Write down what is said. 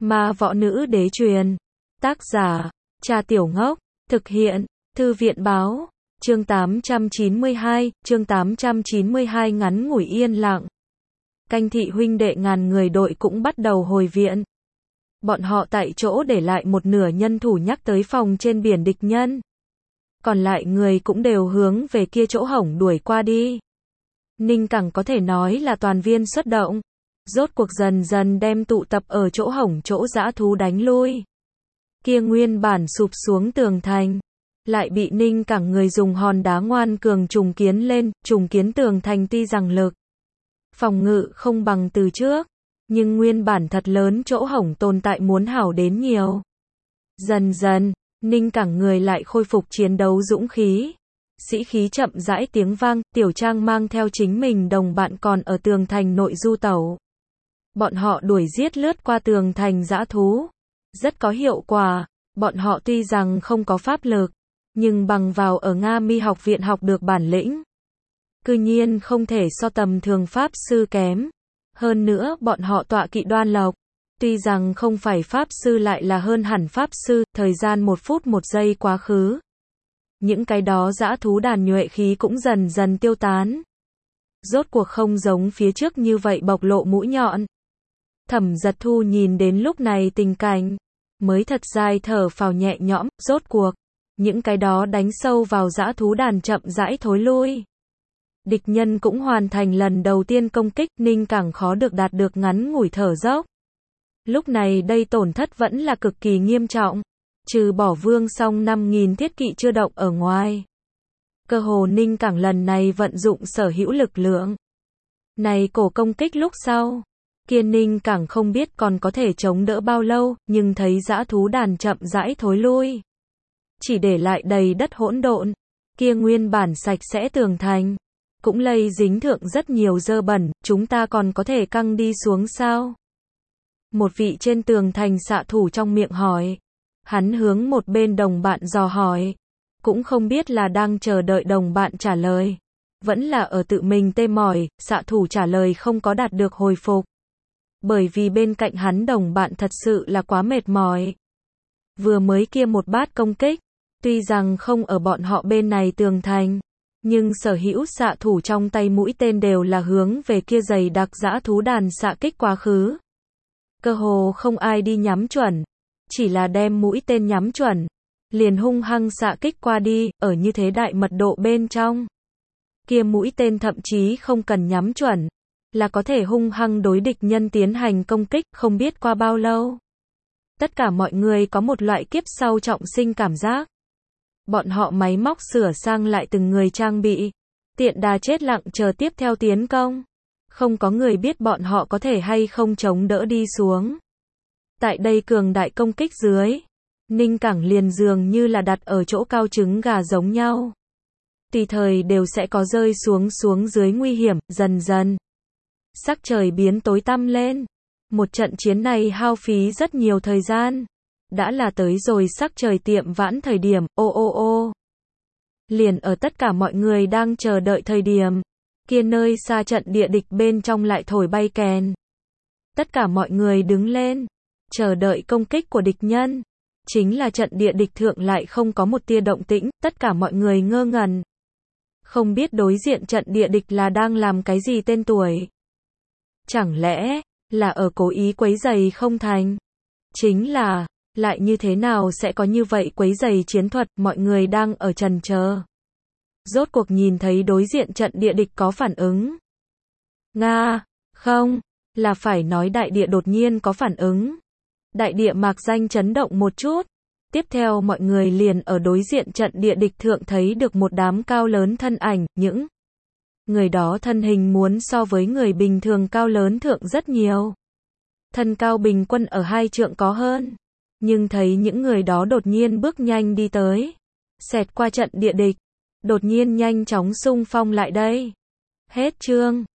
Ma Võ Nữ Đế truyền. Tác giả, Cha Tiểu Ngốc. Thực hiện, Thư viện Báo. Chương 892 ngắn ngủi yên lặng. Canh thị huynh đệ ngàn người đội cũng bắt đầu hồi viện. Bọn họ tại chỗ để lại một nửa nhân thủ nhắc tới phòng trên biển địch nhân. Còn lại người cũng đều hướng về kia chỗ hổng đuổi qua đi. Ninh Cẳng có thể nói là toàn viên xuất động. Rốt cuộc dần dần đem tụ tập ở chỗ hổng chỗ dã thú đánh lui. Kia nguyên bản sụp xuống tường thành. Lại bị Ninh Cẳng người dùng hòn đá ngoan cường trùng kiến lên, trùng kiến tường thành tuy rằng lực phòng ngự không bằng từ trước, nhưng nguyên bản thật lớn chỗ hổng tồn tại muốn hảo đến nhiều. Dần dần, Ninh Cẳng người lại khôi phục chiến đấu dũng khí. Sĩ khí chậm rãi tiếng vang, Tiểu Trang mang theo chính mình đồng bạn còn ở tường thành nội du tẩu. Bọn họ đuổi giết lướt qua tường thành dã thú. Rất có hiệu quả, bọn họ tuy rằng không có pháp lực, nhưng bằng vào ở Nga Mi học viện học được bản lĩnh. Cư nhiên không thể so tầm thường pháp sư kém. Hơn nữa bọn họ tọa kỵ Đoan Lộc. Tuy rằng không phải pháp sư lại là hơn hẳn pháp sư, thời gian 1 phút 1 giây quá khứ. Những cái đó dã thú đàn nhuệ khí cũng dần dần tiêu tán. Rốt cuộc không giống phía trước như vậy bộc lộ mũi nhọn. Thẩm Giật Thu nhìn đến lúc này tình cảnh, mới thật dài thở phào nhẹ nhõm, rốt cuộc. Những cái đó đánh sâu vào dã thú đàn chậm rãi thối lui. Địch nhân cũng hoàn thành lần đầu tiên công kích, Ninh Cẳng khó được đạt được ngắn ngủi thở dốc. Lúc này đây tổn thất vẫn là cực kỳ nghiêm trọng. Trừ bỏ Vương Song 5.000 thiết kỵ chưa động ở ngoài. Cơ hồ Ninh Cẳng lần này vận dụng sở hữu lực lượng. Này cổ công kích lúc sau. Kia Ninh Cẳng không biết còn có thể chống đỡ bao lâu, nhưng thấy dã thú đàn chậm rãi thối lui. Chỉ để lại đầy đất hỗn độn. Kia nguyên bản sạch sẽ tường thành. Cũng lây dính thượng rất nhiều dơ bẩn, chúng ta còn có thể căng đi xuống sao? Một vị trên tường thành xạ thủ trong miệng hỏi. Hắn hướng một bên đồng bạn dò hỏi. Cũng không biết là đang chờ đợi đồng bạn trả lời. Vẫn là ở tự mình tê mỏi, xạ thủ trả lời không có đạt được hồi phục. Bởi vì bên cạnh hắn đồng bạn thật sự là quá mệt mỏi. Vừa mới kia một bát công kích. Tuy rằng không ở bọn họ bên này tường thành. Nhưng sở hữu xạ thủ trong tay mũi tên đều là hướng về kia dày đặc dã thú đàn xạ kích quá khứ. Cơ hồ không ai đi nhắm chuẩn. Chỉ là đem mũi tên nhắm chuẩn. Liền hung hăng xạ kích qua đi, ở như thế đại mật độ bên trong. Kia mũi tên thậm chí không cần nhắm chuẩn. Là có thể hung hăng đối địch nhân tiến hành công kích, không biết qua bao lâu. Tất cả mọi người có một loại kiếp sau trọng sinh cảm giác. Bọn họ máy móc sửa sang lại từng người trang bị. Tiện đà chết lặng chờ tiếp theo tiến công. Không có người biết bọn họ có thể hay không chống đỡ đi xuống. Tại đây cường đại công kích dưới. Ninh Cẳng liền dường như là đặt ở chỗ cao trứng gà giống nhau. Tùy thời đều sẽ có rơi xuống dưới nguy hiểm, dần dần. Sắc trời biến tối tăm lên. Một trận chiến này hao phí rất nhiều thời gian. Đã là tới rồi sắc trời tiệm vãn thời điểm, ô. Liền ở tất cả mọi người đang chờ đợi thời điểm. Kia nơi xa trận địa địch bên trong lại thổi bay kèn. Tất cả mọi người đứng lên. Chờ đợi công kích của địch nhân. Chính là trận địa địch thượng lại không có một tia động tĩnh, tất cả mọi người ngơ ngẩn. Không biết đối diện trận địa địch là đang làm cái gì tên tuổi. Chẳng lẽ, là ở cố ý quấy rầy không thành? Chính là, lại như thế nào sẽ có như vậy quấy rầy chiến thuật, mọi người đang ở chần chờ. Rốt cuộc nhìn thấy đối diện trận địa địch có phản ứng. Nga, không, là phải nói đại địa đột nhiên có phản ứng. Đại địa mạc danh chấn động một chút. Tiếp theo mọi người liền ở đối diện trận địa địch thượng thấy được một đám cao lớn thân ảnh, những người đó thân hình muốn so với người bình thường cao lớn thượng rất nhiều. Thân cao bình quân ở 2 trượng có hơn. Nhưng thấy những người đó đột nhiên bước nhanh đi tới. Xẹt qua trận địa địch. Đột nhiên nhanh chóng xung phong lại đây. Hết chương.